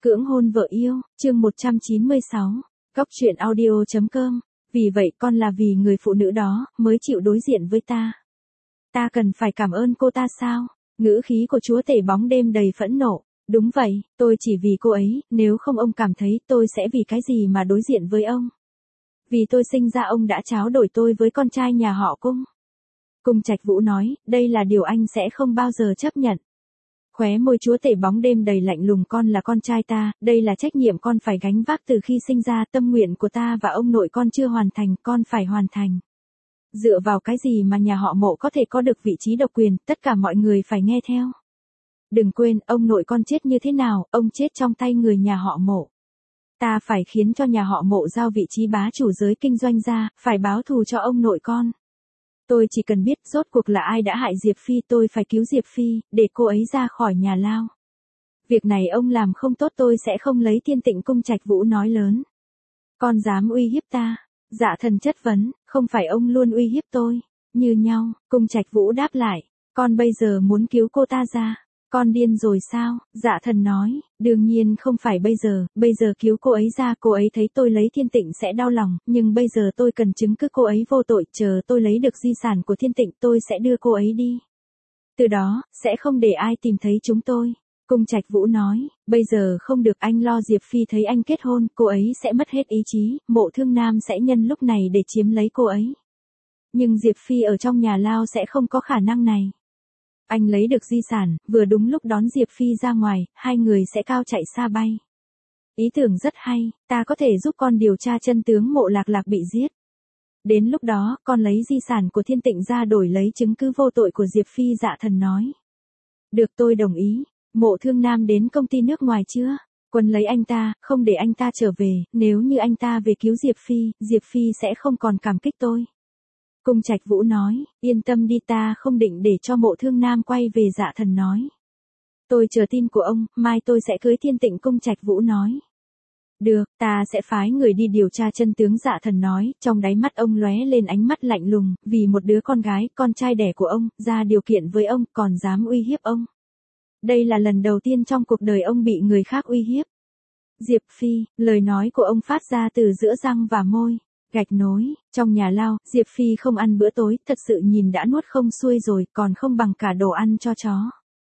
Cưỡng hôn vợ yêu, chương 196, Góc truyện audio.com. Vì vậy con là vì người phụ nữ đó, mới chịu đối diện với ta. Ta cần phải cảm ơn cô ta sao? Ngữ khí của chúa tể bóng đêm đầy phẫn nộ. Đúng vậy, tôi chỉ vì cô ấy, nếu không ông cảm thấy tôi sẽ vì cái gì mà đối diện với ông. Vì tôi sinh ra ông đã tráo đổi tôi với con trai nhà họ Cung. Cung Trạch Vũ nói, đây là điều anh sẽ không bao giờ chấp nhận. Khóe môi chúa tể bóng đêm đầy lạnh lùng, con là con trai ta, đây là trách nhiệm con phải gánh vác từ khi sinh ra, tâm nguyện của ta và ông nội con chưa hoàn thành, con phải hoàn thành. Dựa vào cái gì mà nhà họ Mộ có thể có được vị trí độc quyền, tất cả mọi người phải nghe theo. Đừng quên, ông nội con chết như thế nào, ông chết trong tay người nhà họ Mộ. Ta phải khiến cho nhà họ Mộ giao vị trí bá chủ giới kinh doanh ra, phải báo thù cho ông nội con. Tôi chỉ cần biết rốt cuộc là ai đã hại Diệp Phi, tôi phải cứu Diệp Phi, để cô ấy ra khỏi nhà lao. Việc này ông làm không tốt tôi sẽ không lấy Thiên Tịnh Cung Trạch Vũ nói lớn. Con dám uy hiếp ta? Dạ Thần chất vấn, không phải ông luôn uy hiếp tôi. Như nhau, Cung Trạch Vũ đáp lại, con bây giờ muốn cứu cô ta ra. Con điên rồi sao? Dạ Thần nói, đương nhiên không phải bây giờ cứu cô ấy ra, cô ấy thấy tôi lấy Thiên Tịnh sẽ đau lòng, nhưng bây giờ tôi cần chứng cứ cô ấy vô tội, chờ tôi lấy được di sản của Thiên Tịnh tôi sẽ đưa cô ấy đi. Từ đó, sẽ không để ai tìm thấy chúng tôi. Cung Trạch Vũ nói, bây giờ không được, anh lo Diệp Phi thấy anh kết hôn, cô ấy sẽ mất hết ý chí, Mộ Thương Nam sẽ nhân lúc này để chiếm lấy cô ấy. Nhưng Diệp Phi ở trong nhà lao sẽ không có khả năng này. Anh lấy được di sản, vừa đúng lúc đón Diệp Phi ra ngoài, hai người sẽ cao chạy xa bay. Ý tưởng rất hay, ta có thể giúp con điều tra chân tướng Mộ Lạc Lạc bị giết. Đến lúc đó, con lấy di sản của Thiên Tịnh ra đổi lấy chứng cứ vô tội của Diệp Phi. Dạ Thần nói. Được, tôi đồng ý. Mộ Thương Nam đến công ty nước ngoài chưa? Quân lấy anh ta, không để anh ta trở về, nếu như anh ta về cứu Diệp Phi sẽ không còn cảm kích tôi. Cung Trạch Vũ nói, yên tâm đi, ta không định để cho Mộ Thương Nam quay về. Dạ Thần nói. Tôi chờ tin của ông, mai tôi sẽ cưới Thiên Tịnh. Cung Trạch Vũ nói. Được, ta sẽ phái người đi điều tra chân tướng. Dạ Thần nói, trong đáy mắt ông lóe lên ánh mắt lạnh lùng, vì một đứa con gái, con trai đẻ của ông, ra điều kiện với ông, còn dám uy hiếp ông. Đây là lần đầu tiên trong cuộc đời ông bị người khác uy hiếp. Diệp Phi, lời nói của ông phát ra từ giữa răng và môi. Gạch nối, trong nhà lao, Diệp Phi không ăn bữa tối, thật sự nhìn đã nuốt không xuôi rồi, còn không bằng cả đồ ăn cho chó.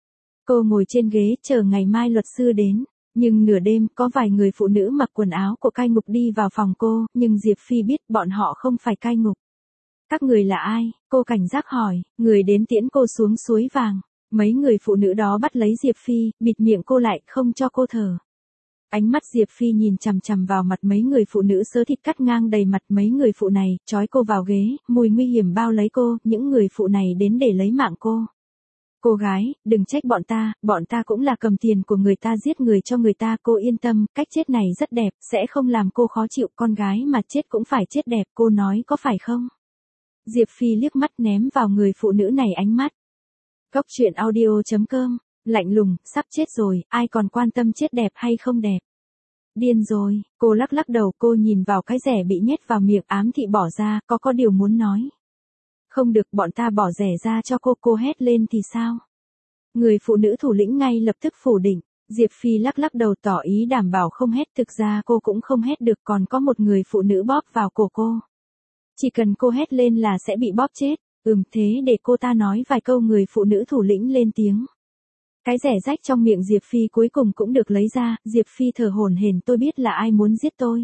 Cô ngồi trên ghế chờ ngày mai luật sư đến. Nhưng nửa đêm, có vài người phụ nữ mặc quần áo của cai ngục đi vào phòng cô, nhưng Diệp Phi biết bọn họ không phải cai ngục. Các người là ai? Cô cảnh giác hỏi, người đến tiễn cô xuống suối vàng. Mấy người phụ nữ đó bắt lấy Diệp Phi, bịt miệng cô lại, không cho cô thở. Ánh mắt Diệp Phi nhìn chằm chằm vào mặt mấy người phụ nữ, sớ thịt cắt ngang đầy mặt mấy người phụ này, trói cô vào ghế, mùi nguy hiểm bao lấy cô, những người phụ này đến để lấy mạng cô. Cô gái, đừng trách bọn ta cũng là cầm tiền của người ta giết người cho người ta, cô yên tâm, cách chết này rất đẹp, sẽ không làm cô khó chịu, con gái mà chết cũng phải chết đẹp, cô nói có phải không? Diệp Phi liếc mắt ném vào người phụ nữ này ánh mắt. Góc truyện audio.com, lạnh lùng, sắp chết rồi, ai còn quan tâm chết đẹp hay không đẹp. Điên rồi, cô lắc lắc đầu, cô nhìn vào cái rẻ bị nhét vào miệng, ám thị bỏ ra, có điều muốn nói. Không được, bọn ta bỏ rẻ ra cho cô hét lên thì sao? Người phụ nữ thủ lĩnh ngay lập tức phủ định. Diệp Phi lắc lắc đầu tỏ ý đảm bảo không hét, thực ra cô cũng không hét được, còn có một người phụ nữ bóp vào cổ cô. Chỉ cần cô hét lên là sẽ bị bóp chết. Thế để cô ta nói vài câu. Người phụ nữ thủ lĩnh lên tiếng. Cái rẻ rách trong miệng Diệp Phi cuối cùng cũng được lấy ra. Diệp Phi thở hổn hển, tôi biết là ai muốn giết tôi.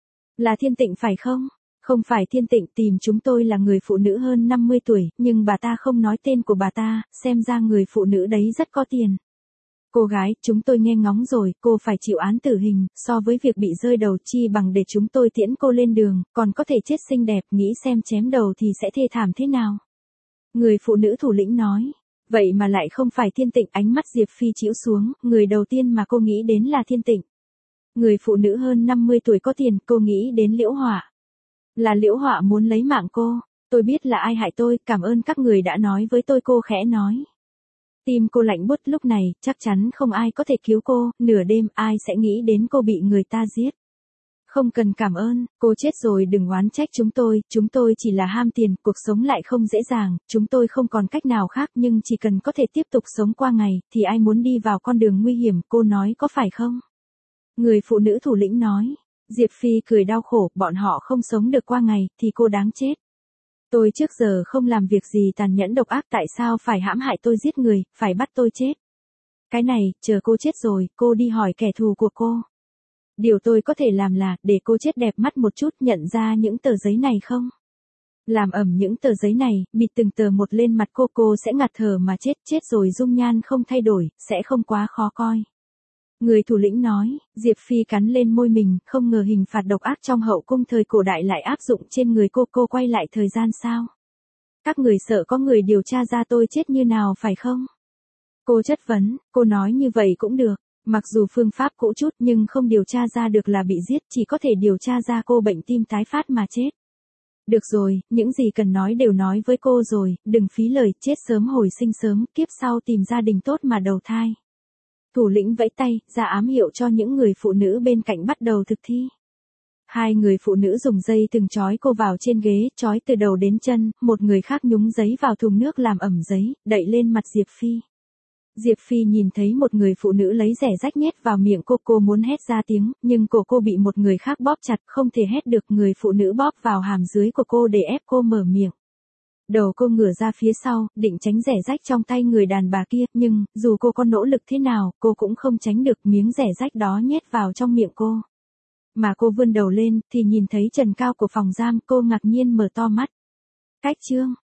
Là Thiên Tịnh phải không? Không phải Thiên Tịnh, tìm chúng tôi là người phụ nữ hơn 50 tuổi, nhưng bà ta không nói tên của bà ta, xem ra người phụ nữ đấy rất có tiền. Cô gái, chúng tôi nghe ngóng rồi, cô phải chịu án tử hình, so với việc bị rơi đầu chi bằng để chúng tôi tiễn cô lên đường, còn có thể chết xinh đẹp, nghĩ xem chém đầu thì sẽ thê thảm thế nào. Người phụ nữ thủ lĩnh nói, vậy mà lại không phải Thiên Tịnh. Ánh mắt Diệp Phi chĩu xuống, người đầu tiên mà cô nghĩ đến là Thiên Tịnh. Người phụ nữ hơn 50 tuổi có tiền, cô nghĩ đến Liễu Họa. Là Liễu Họa muốn lấy mạng cô, tôi biết là ai hại tôi, cảm ơn các người đã nói với tôi, cô khẽ nói. Tim cô lạnh buốt, lúc này, chắc chắn không ai có thể cứu cô, nửa đêm ai sẽ nghĩ đến cô bị người ta giết. Không cần cảm ơn, cô chết rồi đừng oán trách chúng tôi chỉ là ham tiền, cuộc sống lại không dễ dàng, chúng tôi không còn cách nào khác, nhưng chỉ cần có thể tiếp tục sống qua ngày, thì ai muốn đi vào con đường nguy hiểm, cô nói có phải không? Người phụ nữ thủ lĩnh nói. Diệp Phi cười đau khổ, bọn họ không sống được qua ngày, thì cô đáng chết. Tôi trước giờ không làm việc gì tàn nhẫn độc ác, tại sao phải hãm hại tôi, giết người, phải bắt tôi chết. Cái này, chờ cô chết rồi, cô đi hỏi kẻ thù của cô. Điều tôi có thể làm là, để cô chết đẹp mắt một chút, nhận ra những tờ giấy này không? Làm ẩm những tờ giấy này, bịt từng tờ một lên mặt cô sẽ ngạt thở mà chết rồi dung nhan không thay đổi, sẽ không quá khó coi. Người thủ lĩnh nói. Diệp Phi cắn lên môi mình, không ngờ hình phạt độc ác trong hậu cung thời cổ đại lại áp dụng trên người cô quay lại thời gian sao? Các người sợ có người điều tra ra tôi chết như nào phải không? Cô chất vấn. Cô nói như vậy cũng được. Mặc dù phương pháp cũ chút nhưng không điều tra ra được là bị giết, chỉ có thể điều tra ra cô bệnh tim tái phát mà chết. Được rồi, những gì cần nói đều nói với cô rồi, đừng phí lời, chết sớm hồi sinh sớm, kiếp sau tìm gia đình tốt mà đầu thai. Thủ lĩnh vẫy tay, ra ám hiệu cho những người phụ nữ bên cạnh bắt đầu thực thi. Hai người phụ nữ dùng dây thừng trói cô vào trên ghế, trói từ đầu đến chân, một người khác nhúng giấy vào thùng nước làm ẩm giấy, đậy lên mặt Diệp Phi. Diệp Phi nhìn thấy một người phụ nữ lấy rẻ rách nhét vào miệng cô muốn hét ra tiếng, nhưng cổ cô bị một người khác bóp chặt, không thể hét được, người phụ nữ bóp vào hàm dưới của cô để ép cô mở miệng. Đầu cô ngửa ra phía sau, định tránh rẻ rách trong tay người đàn bà kia, nhưng, dù cô có nỗ lực thế nào, cô cũng không tránh được miếng rẻ rách đó nhét vào trong miệng cô. Mà cô vươn đầu lên, thì nhìn thấy trần cao của phòng giam, cô ngạc nhiên mở to mắt. Cách chương